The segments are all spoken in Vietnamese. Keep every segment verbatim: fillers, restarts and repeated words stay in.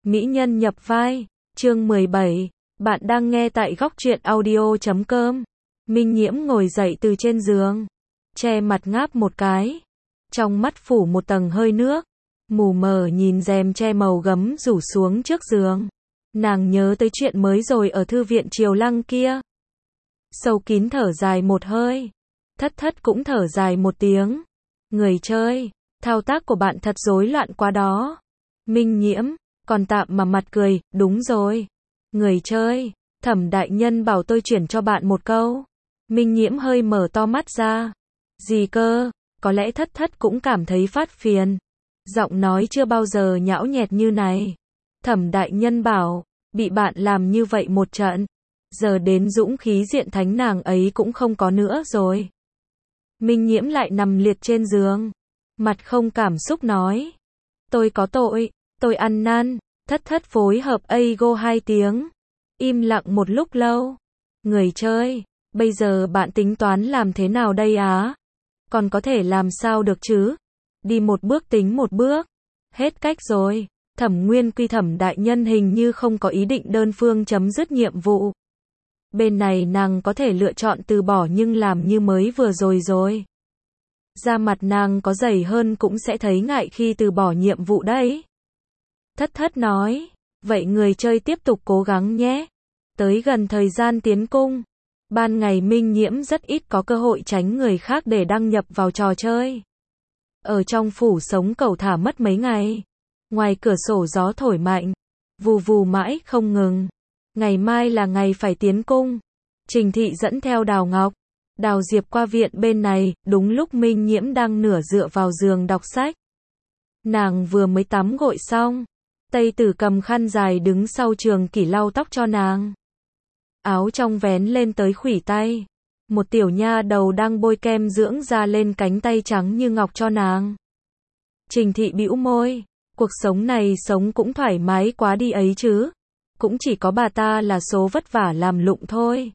Mỹ nhân nhập vai, chương mười bảy, bạn đang nghe tại góc truyện audio chấm com. Minh Nhiễm ngồi dậy từ trên giường, che mặt ngáp một cái, trong mắt phủ một tầng hơi nước, mù mờ nhìn rèm che màu gấm rủ xuống trước giường. Nàng nhớ tới chuyện mới rồi ở thư viện Triều Lăng kia. Sâu kín thở dài một hơi, thất thất cũng thở dài một tiếng. Người chơi, thao tác của bạn thật rối loạn quá đó. Minh Nhiễm, còn tạm mà mặt cười, đúng rồi. Người chơi, Thẩm đại nhân bảo tôi chuyển cho bạn một câu. Minh Nhiễm hơi mở to mắt ra. Gì cơ, có lẽ thất thất cũng cảm thấy phát phiền. Giọng nói chưa bao giờ nhão nhẹt như này. Thẩm đại nhân bảo, bị bạn làm như vậy một trận. Giờ đến dũng khí diện thánh nàng ấy cũng không có nữa rồi. Minh Nhiễm lại nằm liệt trên giường. Mặt không cảm xúc nói. Tôi có tội, tôi ăn năn. Thất thất phối hợp ego hai tiếng. Im lặng một lúc lâu. Người chơi, bây giờ bạn tính toán làm thế nào đây á? Còn có thể làm sao được chứ? Đi một bước tính một bước. Hết cách rồi. Thẩm Nguyên Quy Thẩm đại nhân hình như không có ý định đơn phương chấm dứt nhiệm vụ. Bên này nàng có thể lựa chọn từ bỏ nhưng làm như mới vừa rồi rồi. Da mặt nàng có dày hơn cũng sẽ thấy ngại khi từ bỏ nhiệm vụ đấy. Thất thất nói, vậy người chơi tiếp tục cố gắng nhé. Tới gần thời gian tiến cung, ban ngày Minh Nhiễm rất ít có cơ hội tránh người khác để đăng nhập vào trò chơi. Ở trong phủ sống cẩu thả mất mấy ngày. Ngoài cửa sổ gió thổi mạnh, vù vù mãi không ngừng. Ngày mai là ngày phải tiến cung. Trình Thị dẫn theo Đào Ngọc, Đào Diệp qua viện bên này, đúng lúc Minh Nhiễm đang nửa dựa vào giường đọc sách. Nàng vừa mới tắm gội xong, Tây Tử cầm khăn dài đứng sau Trường Kỷ lau tóc cho nàng. Áo trong vén lên tới khuỷu tay. Một tiểu nha đầu đang bôi kem dưỡng da lên cánh tay trắng như ngọc cho nàng. Trình Thị bĩu môi, cuộc sống này sống cũng thoải mái quá đi ấy chứ. Cũng chỉ có bà ta là số vất vả làm lụng thôi.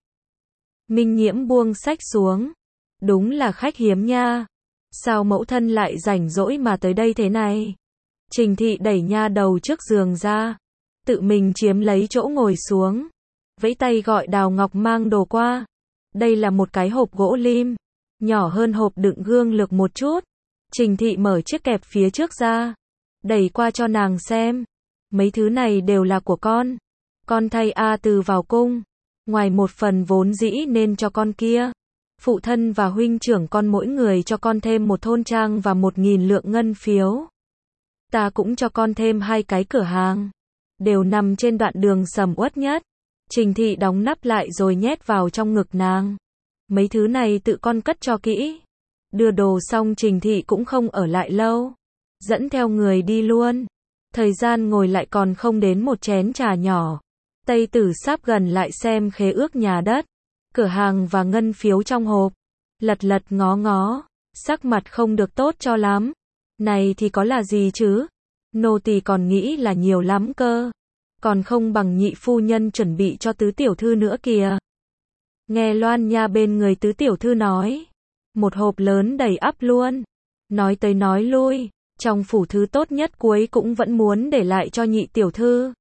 Minh Nhiễm buông sách xuống. Đúng là khách hiếm nha. Sao mẫu thân lại rảnh rỗi mà tới đây thế này? Trình Thị đẩy nha đầu trước giường ra. Tự mình chiếm lấy chỗ ngồi xuống. Vẫy tay gọi Đào Ngọc mang đồ qua. Đây là một cái hộp gỗ lim. Nhỏ hơn hộp đựng gương lược một chút. Trình Thị mở chiếc kẹp phía trước ra. Đẩy qua cho nàng xem. Mấy thứ này đều là của con. Con thay A Từ vào cung. Ngoài một phần vốn dĩ nên cho con kia. Phụ thân và huynh trưởng con mỗi người cho con thêm một thôn trang và một nghìn lượng ngân phiếu. Ta cũng cho con thêm hai cái cửa hàng. Đều nằm trên đoạn đường sầm uất nhất. Trình Thị đóng nắp lại rồi nhét vào trong ngực nàng. Mấy thứ này tự con cất cho kỹ. Đưa đồ xong Trình Thị cũng không ở lại lâu. Dẫn theo người đi luôn. Thời gian ngồi lại còn không đến một chén trà nhỏ. Tây Tử sắp gần lại xem khế ước nhà đất, cửa hàng và ngân phiếu trong hộp. Lật lật ngó ngó, sắc mặt không được tốt cho lắm. Này thì có là gì chứ? Nô tỳ còn nghĩ là nhiều lắm cơ. Còn không bằng nhị phu nhân chuẩn bị cho tứ tiểu thư nữa kìa. Nghe Loan Nha bên người tứ tiểu thư nói. Một hộp lớn đầy ắp luôn. Nói tới nói lui, trong phủ thứ tốt nhất cuối cũng vẫn muốn để lại cho nhị tiểu thư.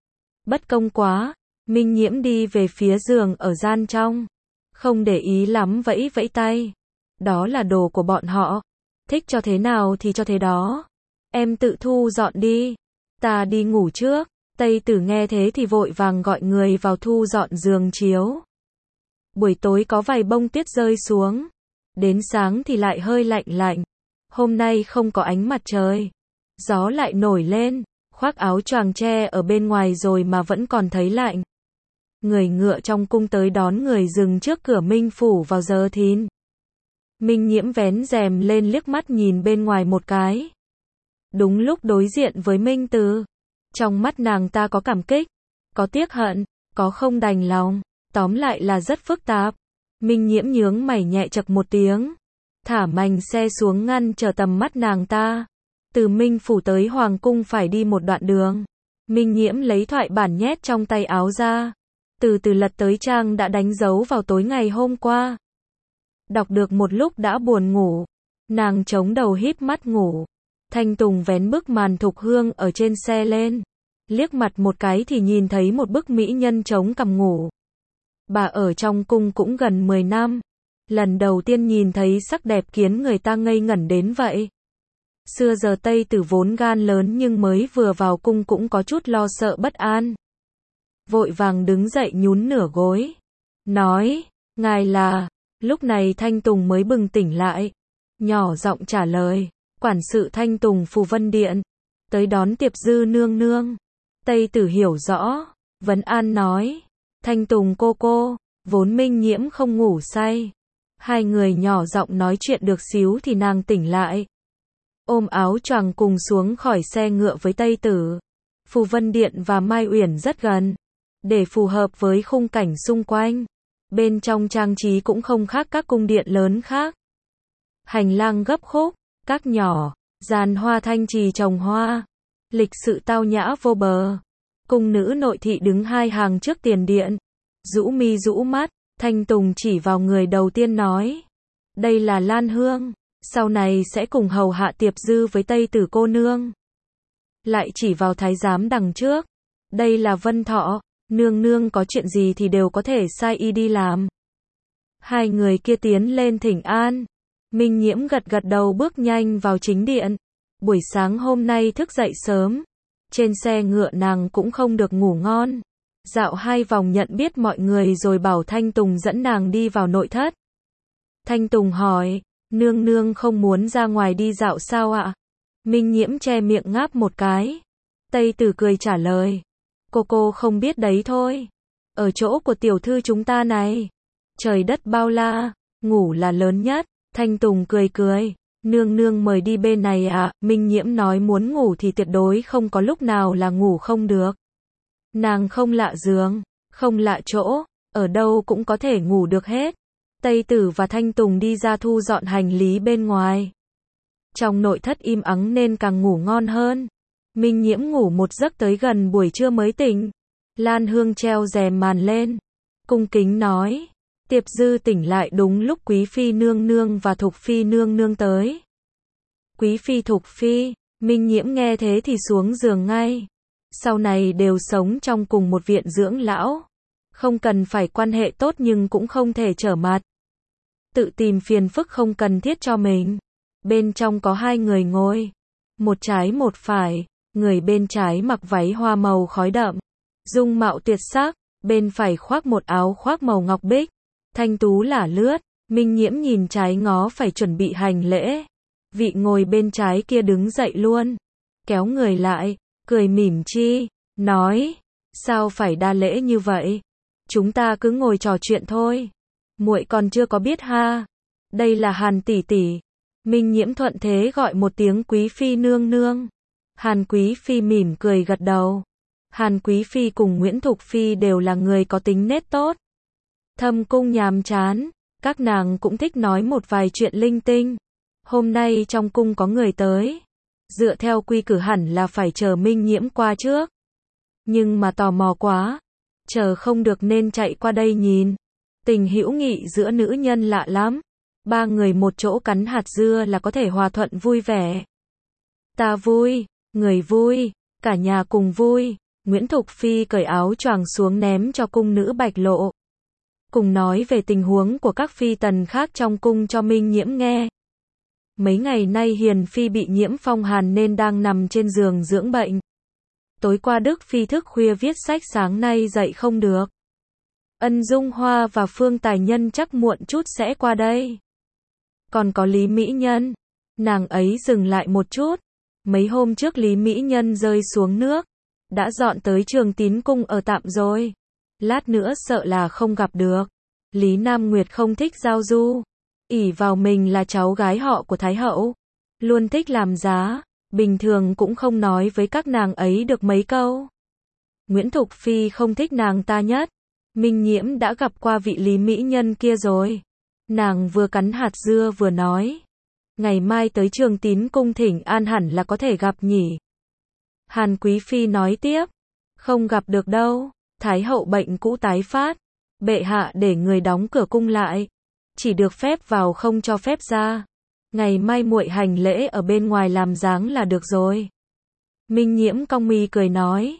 Bất công quá, Minh Nhiễm đi về phía giường ở gian trong. Không để ý lắm vẫy vẫy tay. Đó là đồ của bọn họ. Thích cho thế nào thì cho thế đó. Em tự thu dọn đi. Ta đi ngủ trước. Tây Tử nghe thế thì vội vàng gọi người vào thu dọn giường chiếu. Buổi tối có vài bông tuyết rơi xuống. Đến sáng thì lại hơi lạnh lạnh. Hôm nay không có ánh mặt trời. Gió lại nổi lên. Khoác áo choàng che ở bên ngoài rồi mà vẫn còn thấy lạnh. Người ngựa trong cung tới đón người dừng trước cửa Minh phủ vào giờ thìn. Minh Nhiễm vén rèm lên liếc mắt nhìn bên ngoài một cái. Đúng lúc đối diện với Minh Từ. Trong mắt nàng ta có cảm kích, có tiếc hận, có không đành lòng, tóm lại là rất phức tạp. Minh Nhiễm nhướng mày nhẹ chậc một tiếng, thả mành xe xuống ngăn trở tầm mắt nàng ta. Từ Minh phủ tới Hoàng cung phải đi một đoạn đường. Minh Nhiễm lấy thoại bản nhét trong tay áo ra. Từ từ lật tới trang đã đánh dấu vào tối ngày hôm qua. Đọc được một lúc đã buồn ngủ. Nàng chống đầu híp mắt ngủ. Thanh Tùng vén bức màn thục hương ở trên xe lên. liếc mặt một cái thì nhìn thấy một bức mỹ nhân chống cằm ngủ. Bà ở trong cung cũng gần mười năm, lần đầu tiên nhìn thấy sắc đẹp khiến người ta ngây ngẩn đến vậy. Xưa giờ Tây Tử vốn gan lớn nhưng mới vừa vào cung cũng có chút lo sợ bất an. Vội vàng đứng dậy nhún nửa gối, nói, ngài là, lúc này Thanh Tùng mới bừng tỉnh lại, nhỏ giọng trả lời, quản sự Thanh Tùng Phù Vân Điện, tới đón Tiệp Dư nương nương. Tây Tử hiểu rõ, vấn an nói, Thanh Tùng cô cô, vốn Minh Nhiễm không ngủ say. Hai người nhỏ giọng nói chuyện được xíu thì nàng tỉnh lại. Ôm áo choàng cùng xuống khỏi xe ngựa với Tây Tử. Phù Vân Điện và Mai Uyển rất gần, để phù hợp với khung cảnh xung quanh. Bên trong trang trí cũng không khác các cung điện lớn khác. Hành lang gấp khúc, các nhỏ, giàn hoa thanh trì trồng hoa, lịch sự tao nhã vô bờ. Cung nữ nội thị đứng hai hàng trước tiền điện, rũ mi rũ mắt. Thanh Tùng chỉ vào người đầu tiên nói, đây là Lan Hương, sau này sẽ cùng hầu hạ Tiệp Dư với Tây Tử cô nương. Lại chỉ vào thái giám đằng trước, đây là Vân Thọ, nương nương có chuyện gì thì đều có thể sai y đi làm. Hai người kia tiến lên thỉnh an. Minh Nhiễm gật gật đầu bước nhanh vào chính điện. Buổi sáng hôm nay thức dậy sớm, trên xe ngựa nàng cũng không được ngủ ngon. Dạo hai vòng nhận biết mọi người rồi bảo Thanh Tùng dẫn nàng đi vào nội thất. Thanh Tùng hỏi, nương nương không muốn ra ngoài đi dạo sao ạ? Minh Nhiễm che miệng ngáp một cái. Tây Tử cười trả lời, cô cô không biết đấy thôi. Ở chỗ của tiểu thư chúng ta này, trời đất bao la, ngủ là lớn nhất. Thanh Tùng cười cười, nương nương mời đi bên này ạ. Minh Nhiễm nói muốn ngủ thì tuyệt đối không có lúc nào là ngủ không được. Nàng không lạ giường, không lạ chỗ, ở đâu cũng có thể ngủ được hết. Tây Tử và Thanh Tùng đi ra thu dọn hành lý bên ngoài. Trong nội thất im ắng nên càng ngủ ngon hơn. Minh Nhiễm ngủ một giấc tới gần buổi trưa mới tỉnh. Lan Hương treo rèm màn lên, cung kính nói, Tiệp Dư tỉnh lại đúng lúc Quý Phi nương nương và Thục Phi nương nương tới. Quý Phi Thục Phi, Minh Nhiễm nghe thế thì xuống giường ngay. Sau này đều sống trong cùng một viện dưỡng lão. Không cần phải quan hệ tốt nhưng cũng không thể trở mặt. Tự tìm phiền phức không cần thiết cho mình. Bên trong có hai người ngồi. Một trái một phải. Người bên trái mặc váy hoa màu khói đậm, dung mạo tuyệt sắc. Bên phải khoác một áo khoác màu ngọc bích, thanh tú lả lướt. Minh Nhiễm nhìn trái ngó phải chuẩn bị hành lễ. Vị ngồi bên trái kia đứng dậy luôn, kéo người lại, cười mỉm chi, nói, sao phải đa lễ như vậy? Chúng ta cứ ngồi trò chuyện thôi. Muội còn chưa có biết ha. Đây là Hàn tỷ tỷ. Minh Nhiễm thuận thế gọi một tiếng Quý Phi nương nương. Hàn Quý Phi mỉm cười gật đầu. Hàn Quý Phi cùng Nguyễn Thục Phi đều là người có tính nết tốt. Thâm cung nhàm chán, các nàng cũng thích nói một vài chuyện linh tinh. Hôm nay trong cung có người tới. Dựa theo quy củ hẳn là phải chờ Minh Nhiễm qua trước. Nhưng mà tò mò quá, chờ không được nên chạy qua đây nhìn. Tình hữu nghị giữa nữ nhân lạ lắm. Ba người một chỗ cắn hạt dưa là có thể hòa thuận vui vẻ. Ta vui, người vui, cả nhà cùng vui. Nguyễn Thục Phi cởi áo choàng xuống ném cho cung nữ Bạch Lộ. Cùng nói về tình huống của các phi tần khác trong cung cho Minh Nhiễm nghe. Mấy ngày nay Hiền Phi bị nhiễm phong hàn nên đang nằm trên giường dưỡng bệnh. Tối qua Đức Phi thức khuya viết sách, sáng nay dậy không được. Ân Dung Hoa và Phương Tài Nhân chắc muộn chút sẽ qua đây. Còn có Lý Mỹ Nhân. Nàng ấy dừng lại một chút. Mấy hôm trước Lý Mỹ Nhân rơi xuống nước. Đã dọn tới Trường Tín Cung ở tạm rồi. Lát nữa sợ là không gặp được. Lý Nam Nguyệt không thích giao du. ỷ vào mình là cháu gái họ của Thái Hậu. Luôn thích làm giá. Bình thường cũng không nói với các nàng ấy được mấy câu. Nguyễn Thục Phi không thích nàng ta nhất. Minh Nhiễm đã gặp qua vị Lý Mỹ Nhân kia rồi. Nàng vừa cắn hạt dưa vừa nói. Ngày mai tới Trường Tín Cung thỉnh an hẳn là có thể gặp nhỉ. Hàn Quý Phi nói tiếp. Không gặp được đâu. Thái Hậu bệnh cũ tái phát. Bệ hạ để người đóng cửa cung lại. Chỉ được phép vào không cho phép ra. Ngày mai muội hành lễ ở bên ngoài làm dáng là được rồi. Minh Nhiễm cong mi cười nói.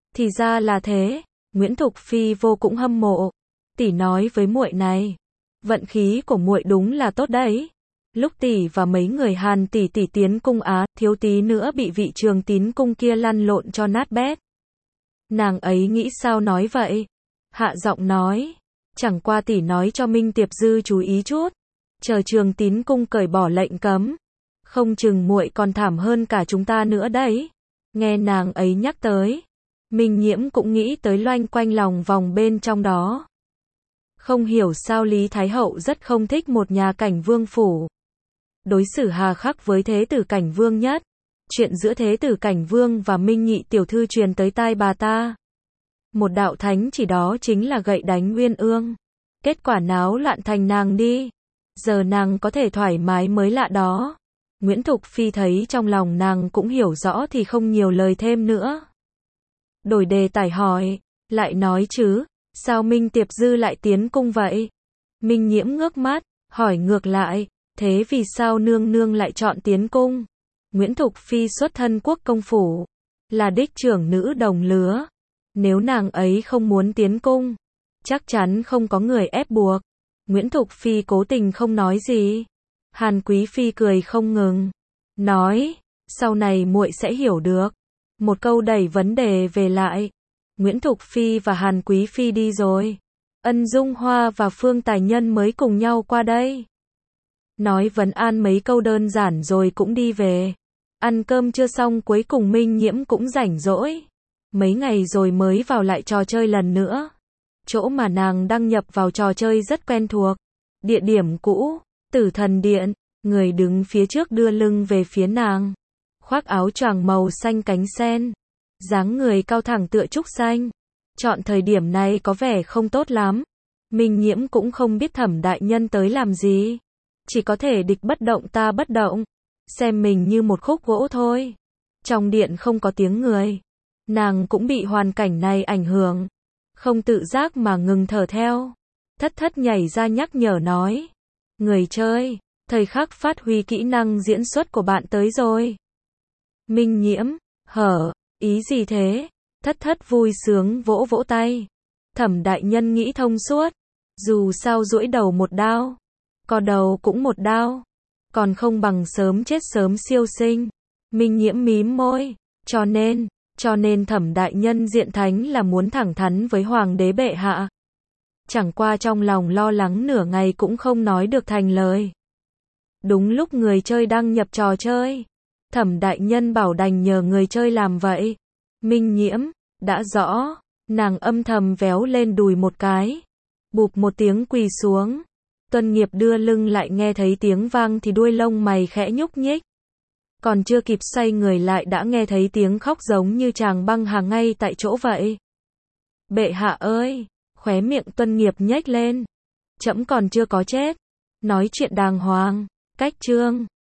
Thì ra là thế, Nguyễn Thục Phi vô cũng hâm mộ. Tỷ nói với muội này, vận khí của muội đúng là tốt đấy. Lúc tỷ và mấy người Hàn tỷ tỷ tiến cung Á, thiếu tí nữa bị vị Trường Tín cung kia lăn lộn cho nát bét. Nàng ấy nghĩ sao nói vậy? Hạ giọng nói, chẳng qua tỷ nói cho Minh Tiệp Dư chú ý chút, chờ Trường Tín cung cởi bỏ lệnh cấm, không chừng muội còn thảm hơn cả chúng ta nữa đấy. Nghe nàng ấy nhắc tới, Minh Nhiễm cũng nghĩ tới loanh quanh lòng vòng bên trong đó. Không hiểu sao Lý Thái Hậu rất không thích một nhà Cảnh Vương phủ. Đối xử hà khắc với Thế tử Cảnh Vương nhất. Chuyện giữa Thế tử Cảnh Vương và Minh Nhị tiểu thư truyền tới tai bà ta. Một đạo thánh chỉ đó chính là gậy đánh Uyên Ương. Kết quả náo loạn thành nàng đi. Giờ nàng có thể thoải mái mới lạ đó. Nguyễn Thục Phi thấy trong lòng nàng cũng hiểu rõ thì không nhiều lời thêm nữa. Đổi đề tài hỏi, lại nói chứ, sao Minh Tiệp Dư lại tiến cung vậy? Minh Nhiễm ngước mắt, hỏi ngược lại, thế vì sao nương nương lại chọn tiến cung? Nguyễn Thục Phi xuất thân quốc công phủ, là đích trưởng nữ đồng lứa. Nếu nàng ấy không muốn tiến cung, chắc chắn không có người ép buộc. Nguyễn Thục Phi cố tình không nói gì. Hàn Quý Phi cười không ngừng, nói, sau này muội sẽ hiểu được. Một câu đẩy vấn đề về lại. Nguyễn Thục Phi và Hàn Quý Phi đi rồi. Ân Dung Hoa và Phương Tài Nhân mới cùng nhau qua đây. Nói vấn an mấy câu đơn giản rồi cũng đi về. Ăn cơm chưa xong cuối cùng Minh Nhiễm cũng rảnh rỗi. Mấy ngày rồi mới vào lại trò chơi lần nữa. Chỗ mà nàng đăng nhập vào trò chơi rất quen thuộc. Địa điểm cũ, Tử Thần Điện. Người đứng phía trước đưa lưng về phía nàng. Khoác áo choàng màu xanh cánh sen. Dáng người cao thẳng tựa trúc xanh. Chọn thời điểm này có vẻ không tốt lắm. Minh Nhiễm cũng không biết Thẩm đại nhân tới làm gì. Chỉ có thể địch bất động ta bất động. Xem mình như một khúc gỗ thôi. Trong điện không có tiếng người. Nàng cũng bị hoàn cảnh này ảnh hưởng. Không tự giác mà ngừng thở theo. Thất thất nhảy ra nhắc nhở nói. Người chơi, thời khắc phát huy kỹ năng diễn xuất của bạn tới rồi. Minh Nhiễm, hở, ý gì thế? Thất thất vui sướng vỗ vỗ tay. Thẩm đại nhân nghĩ thông suốt. Dù sao duỗi đầu một đao, co đầu cũng một đao. Còn không bằng sớm chết sớm siêu sinh. Minh Nhiễm mím môi. Cho nên, cho nên Thẩm đại nhân diện thánh là muốn thẳng thắn với hoàng đế bệ hạ. Chẳng qua trong lòng lo lắng nửa ngày cũng không nói được thành lời. Đúng lúc người chơi đăng nhập trò chơi, Thẩm đại nhân bảo đành nhờ người chơi làm vậy. Minh Nhiễm, đã rõ, nàng âm thầm véo lên đùi một cái. Bụp một tiếng quỳ xuống. Tuân Nghiệp đưa lưng lại nghe thấy tiếng vang thì đuôi lông mày khẽ nhúc nhích. Còn chưa kịp xoay người lại đã nghe thấy tiếng khóc giống như chàng băng hà ngay tại chỗ vậy. Bệ hạ ơi, khóe miệng Tuân Nghiệp nhếch lên. Trẫm còn chưa có chết. Nói chuyện đàng hoàng, cách chương.